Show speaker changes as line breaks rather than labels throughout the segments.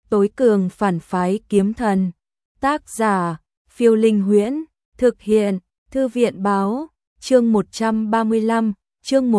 tối cường phản phái kiếm thần. Tác giả, Phiêu Linh Huyễn, thực hiện, Thư viện báo, chương 135, chương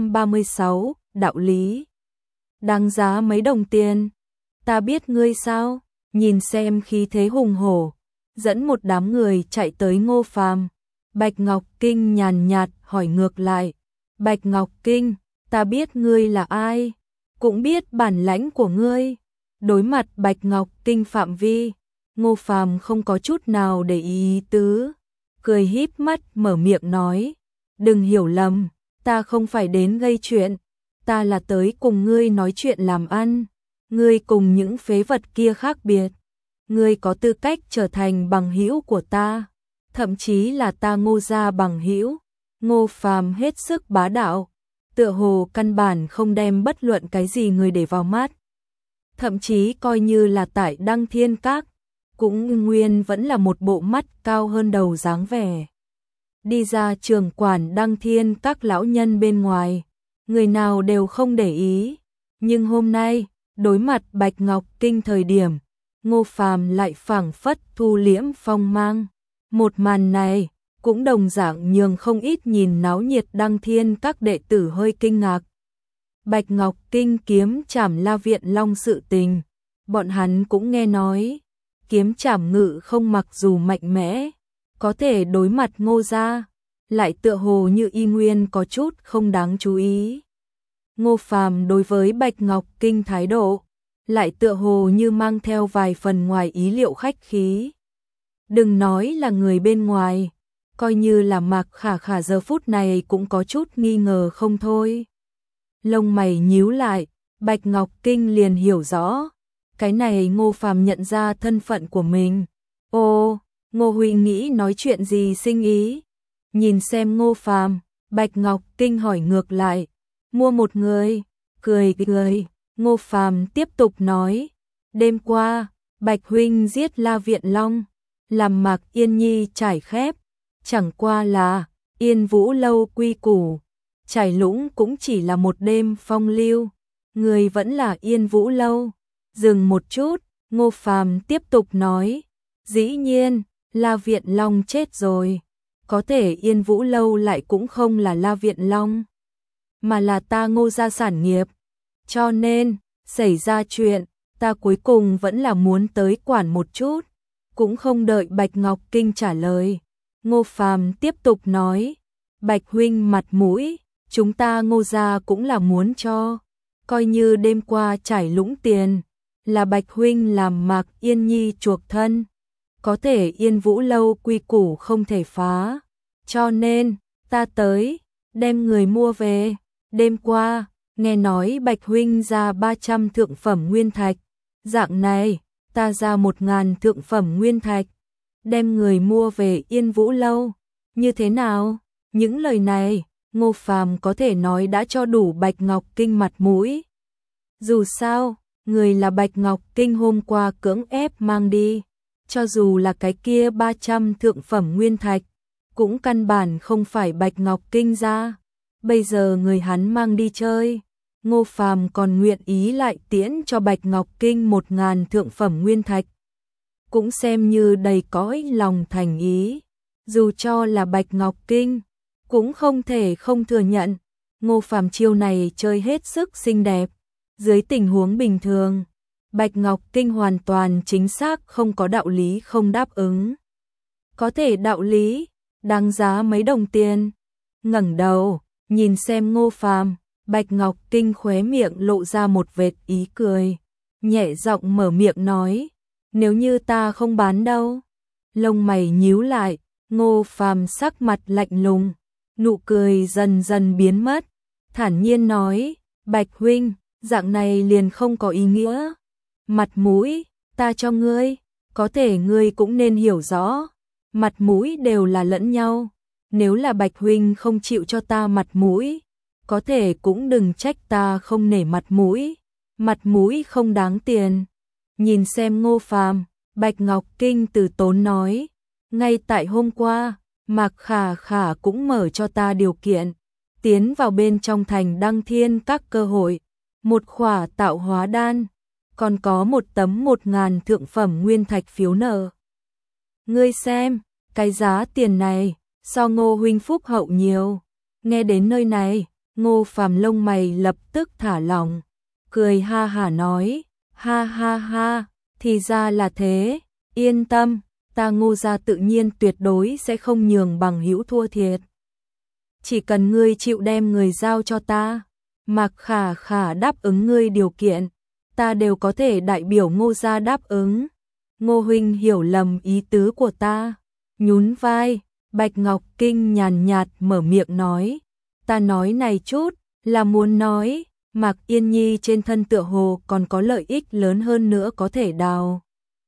136, đạo lý. Đáng giá mấy đồng tiền? Ta biết ngươi sao? Nhìn xem khí thế hùng hổ, dẫn một đám người chạy tới Ngô Phàm. Bạch Ngọc Kinh nhàn nhạt hỏi ngược lại. Bạch Ngọc Kinh, ta biết ngươi là ai, cũng biết bản lãnh của ngươi. Đối mặt Bạch Ngọc Kinh phạm vi, Ngô Phàm không có chút nào để ý tứ, cười híp mắt mở miệng nói, đừng hiểu lầm, ta không phải đến gây chuyện, ta là tới cùng ngươi nói chuyện làm ăn, ngươi cùng những phế vật kia khác biệt, ngươi có tư cách trở thành bằng hữu của ta, thậm chí là ta Ngô gia bằng hữu. Ngô Phàm hết sức bá đạo, tựa hồ căn bản không đem bất luận cái gì người để vào mắt. Thậm chí coi như là tại Đăng Thiên Các, cũng nguyên vẫn là một bộ mắt cao hơn đầu dáng vẻ. Đi ra trường quản Đăng Thiên Các lão nhân bên ngoài, người nào đều không để ý. Nhưng hôm nay, đối mặt Bạch Ngọc Kinh thời điểm, Ngô Phàm lại phảng phất thu liễm phong mang. Một màn này, cũng đồng dạng nhường không ít nhìn náo nhiệt Đăng Thiên Các đệ tử hơi kinh ngạc. Bạch Ngọc Kinh kiếm trảm La Viện Long sự tình, bọn hắn cũng nghe nói, kiếm trảm ngự không mặc dù mạnh mẽ, có thể đối mặt Ngô gia, lại tựa hồ như y nguyên có chút không đáng chú ý. Ngô Phàm đối với Bạch Ngọc Kinh thái độ, lại tựa hồ như mang theo vài phần ngoài ý liệu khách khí. Đừng nói là người bên ngoài, coi như là Mạc Khả Khả giờ phút này cũng có chút nghi ngờ không thôi. Lông mày nhíu lại, Bạch Ngọc Kinh liền hiểu rõ, cái này Ngô Phàm nhận ra thân phận của mình. Ô, Ngô huynh nghĩ nói chuyện gì sinh ý? Nhìn xem Ngô Phàm, Bạch Ngọc Kinh hỏi ngược lại. Mua một người, cười cười, Ngô Phàm tiếp tục nói, đêm qua, Bạch huynh giết La Viện Long, làm Mạc Yên Nhi trải khép, chẳng qua là Yên Vũ lâu quy củ, trải lũng cũng chỉ là một đêm phong lưu, người vẫn là Yên Vũ lâu. Dừng một chút, Ngô Phàm tiếp tục nói, dĩ nhiên, La Viện Long chết rồi, có thể Yên Vũ lâu lại cũng không là La Viện Long, mà là ta Ngô gia sản nghiệp, cho nên, xảy ra chuyện, ta cuối cùng vẫn là muốn tới quản một chút. Cũng không đợi Bạch Ngọc Kinh trả lời, Ngô Phàm tiếp tục nói, Bạch huynh mặt mũi, chúng ta Ngô gia cũng là muốn cho, coi như đêm qua trải lũng tiền, là Bạch huynh làm Mạc Yên Nhi chuộc thân, có thể Yên Vũ lâu quy củ không thể phá, cho nên, ta tới, đem người mua về. Đêm qua, nghe nói Bạch huynh ra 300 thượng phẩm nguyên thạch, dạng này, ta ra 1000 thượng phẩm nguyên thạch, đem người mua về Yên Vũ lâu, như thế nào? Những lời này, Ngô Phàm có thể nói đã cho đủ Bạch Ngọc Kinh mặt mũi. Dù sao, người là Bạch Ngọc Kinh hôm qua cưỡng ép mang đi, cho dù là cái kia 300 thượng phẩm nguyên thạch, cũng căn bản không phải Bạch Ngọc Kinh ra. Bây giờ người hắn mang đi chơi, Ngô Phàm còn nguyện ý lại tiễn cho Bạch Ngọc Kinh 1000 thượng phẩm nguyên thạch, cũng xem như đầy cõi lòng thành ý. Dù cho là Bạch Ngọc Kinh, cũng không thể không thừa nhận, Ngô Phàm chiêu này chơi hết sức xinh đẹp. Dưới tình huống bình thường, Bạch Ngọc Kinh hoàn toàn chính xác không có đạo lý không đáp ứng. Có thể đạo lý, đáng giá mấy đồng tiền. Ngẩng đầu, nhìn xem Ngô Phàm, Bạch Ngọc Kinh khóe miệng lộ ra một vệt ý cười, nhẹ giọng mở miệng nói, nếu như ta không bán đâu. Lông mày nhíu lại, Ngô Phàm sắc mặt lạnh lùng, nụ cười dần dần biến mất, thản nhiên nói, Bạch huynh, dạng này liền không có ý nghĩa. Mặt mũi, ta cho ngươi, có thể ngươi cũng nên hiểu rõ, mặt mũi đều là lẫn nhau. Nếu là Bạch huynh không chịu cho ta mặt mũi, có thể cũng đừng trách ta không nể mặt mũi không đáng tiền. Nhìn xem Ngô Phàm, Bạch Ngọc Kinh từ tốn nói, ngay tại hôm qua, Mạc Khả Khả cũng mở cho ta điều kiện, tiến vào bên trong thành Đăng Thiên Các cơ hội, một khỏa tạo hóa đan, còn có một tấm 1.000 thượng phẩm nguyên thạch phiếu nợ. Ngươi xem, cái giá tiền này, so Ngô huynh phúc hậu nhiều. Nghe đến nơi này, Ngô Phàm lông mày lập tức thả lỏng, cười ha hả nói, ha ha ha, thì ra là thế, yên tâm, ta Ngô gia tự nhiên tuyệt đối sẽ không nhường bằng hữu thua thiệt. Chỉ cần ngươi chịu đem người giao cho ta, Mạc Khả Khả đáp ứng ngươi điều kiện, ta đều có thể đại biểu Ngô gia đáp ứng. Ngô huynh hiểu lầm ý tứ của ta. Nhún vai, Bạch Ngọc Kinh nhàn nhạt mở miệng nói, ta nói này chút, là muốn nói, Mạc Yên Nhi trên thân tựa hồ còn có lợi ích lớn hơn nữa có thể đào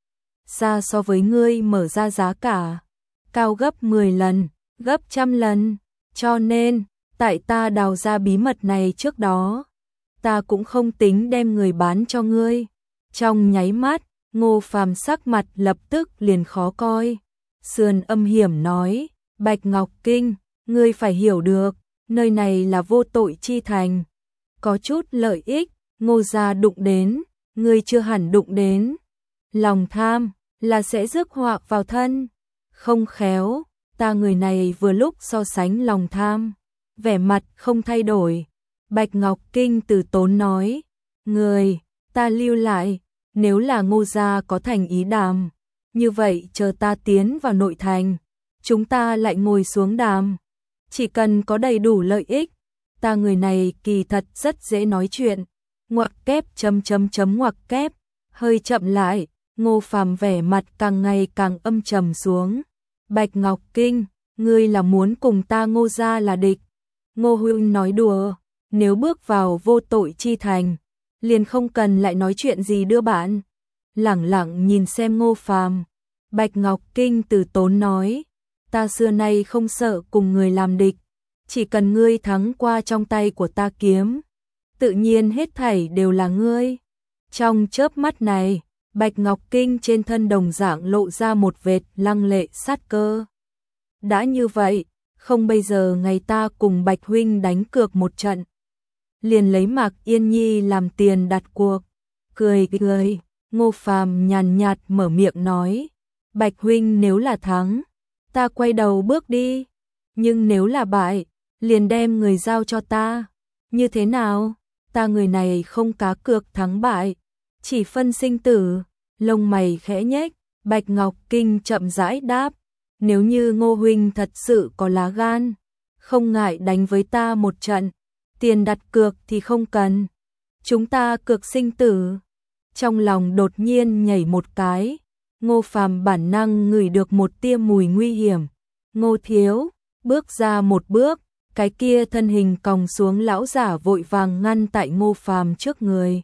xa so với ngươi mở ra giá cả, cao gấp 10 lần, gấp 100 lần, cho nên, tại ta đào ra bí mật này trước đó, ta cũng không tính đem người bán cho ngươi. Trong nháy mắt, Ngô Phàm sắc mặt lập tức liền khó coi, sườn âm hiểm nói, Bạch Ngọc Kinh, ngươi phải hiểu được, nơi này là vô tội chi thành, có chút lợi ích, Ngô gia đụng đến, ngươi chưa hẳn đụng đến. Lòng tham là sẽ rước họa vào thân, không khéo, ta người này vừa lúc so sánh lòng tham, vẻ mặt không thay đổi. Bạch Ngọc Kinh từ tốn nói, người, ta lưu lại, nếu là Ngô gia có thành ý đàm, như vậy chờ ta tiến vào nội thành, chúng ta lại ngồi xuống đàm, chỉ cần có đầy đủ lợi ích, ta người này kỳ thật rất dễ nói chuyện. Ngoặc kép ngoặc kép, hơi chậm lại, Ngô Phàm vẻ mặt càng ngày càng âm trầm xuống. Bạch Ngọc Kinh, ngươi là muốn cùng ta Ngô gia là địch? Ngô huynh nói đùa, nếu bước vào vô tội chi thành, liền không cần lại nói chuyện gì đưa bạn. Lẳng lặng nhìn xem Ngô Phàm, Bạch Ngọc Kinh từ tốn nói, ta xưa nay không sợ cùng người làm địch, chỉ cần ngươi thắng qua trong tay của ta kiếm, tự nhiên hết thảy đều là ngươi. Trong chớp mắt này, Bạch Ngọc Kinh trên thân đồng dạng lộ ra một vệt lăng lệ sát cơ. Đã như vậy, không bây giờ ngày ta cùng Bạch huynh đánh cược một trận, liền lấy Mạc Yên Nhi làm tiền đặt cuộc. Cười cười, Ngô Phàm nhàn nhạt mở miệng nói, Bạch huynh nếu là thắng, ta quay đầu bước đi, nhưng nếu là bại, liền đem người giao cho ta. Như thế nào? Ta người này không cá cược thắng bại, chỉ phân sinh tử. Lông mày khẽ nhếch, Bạch Ngọc Kinh chậm rãi đáp, nếu như Ngô huynh thật sự có lá gan, không ngại đánh với ta một trận, tiền đặt cược thì không cần, chúng ta cược sinh tử. Trong lòng đột nhiên nhảy một cái, Ngô Phàm bản năng ngửi được một tia mùi nguy hiểm. Ngô thiếu, bước ra một bước, cái kia thân hình còng xuống lão giả vội vàng ngăn tại Ngô Phàm trước người.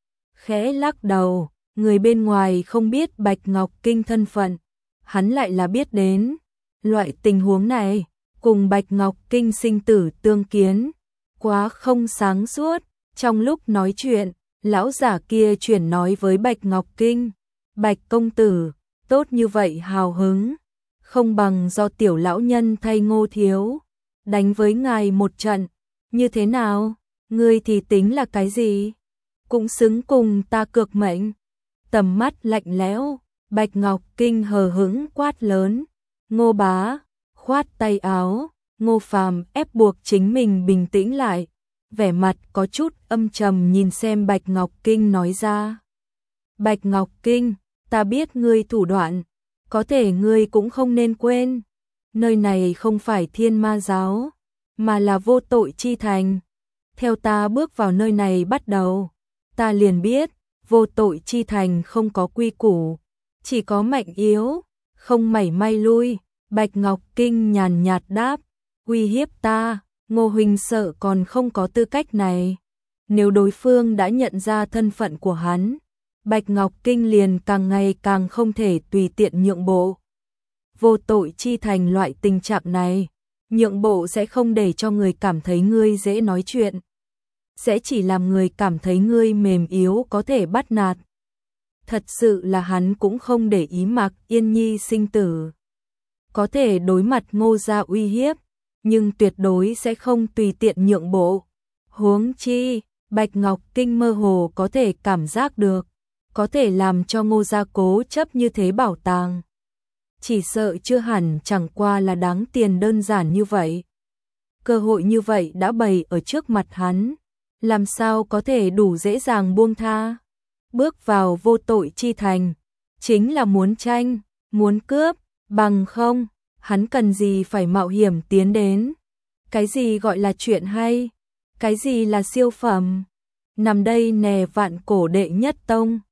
Khẽ lắc đầu, người bên ngoài không biết Bạch Ngọc Kinh thân phận, hắn lại là biết đến. Loại tình huống này, cùng Bạch Ngọc Kinh sinh tử tương kiến, quá không sáng suốt. Trong lúc nói chuyện, lão giả kia chuyển nói với Bạch Ngọc Kinh, Bạch công tử, tốt như vậy hào hứng, không bằng do tiểu lão nhân thay Ngô thiếu đánh với ngài một trận, như thế nào? Ngươi thì tính là cái gì? Cũng xứng cùng ta cược mệnh. Tầm mắt lạnh lẽo, Bạch Ngọc Kinh hờ hững quát lớn, Ngô bá, khoát tay áo. Ngô Phàm ép buộc chính mình bình tĩnh lại, vẻ mặt có chút âm trầm nhìn xem Bạch Ngọc Kinh nói ra, Bạch Ngọc Kinh, ta biết ngươi thủ đoạn, có thể ngươi cũng không nên quên, nơi này không phải Thiên Ma giáo, mà là vô tội chi thành. Theo ta bước vào nơi này bắt đầu, ta liền biết, vô tội chi thành không có quy củ, chỉ có mạnh yếu, không mảy may lui. Bạch Ngọc Kinh nhàn nhạt đáp, uy hiếp ta, Ngô huynh sợ còn không có tư cách này. Nếu đối phương đã nhận ra thân phận của hắn, Bạch Ngọc Kinh liền càng ngày càng không thể tùy tiện nhượng bộ. Vô tội chi thành loại tình trạng này, nhượng bộ sẽ không để cho người cảm thấy ngươi dễ nói chuyện, sẽ chỉ làm người cảm thấy ngươi mềm yếu có thể bắt nạt. Thật sự là hắn cũng không để ý Mạc Yên Nhi sinh tử, có thể đối mặt Ngô gia uy hiếp, nhưng tuyệt đối sẽ không tùy tiện nhượng bộ. Huống chi, Bạch Ngọc Kinh mơ hồ có thể cảm giác được, có thể làm cho Ngô gia cố chấp như thế bảo tàng. Chỉ sợ chưa hẳn chẳng qua là đáng tiền đơn giản như vậy. Cơ hội như vậy đã bày ở trước mặt hắn, làm sao có thể đủ dễ dàng buông tha. Bước vào vô tội chi thành, chính là muốn tranh, muốn cướp, bằng không, hắn cần gì phải mạo hiểm tiến đến. Cái gì gọi là chuyện hay, cái gì là siêu phẩm. Nằm đây nè Vạn Cổ đệ nhất tông,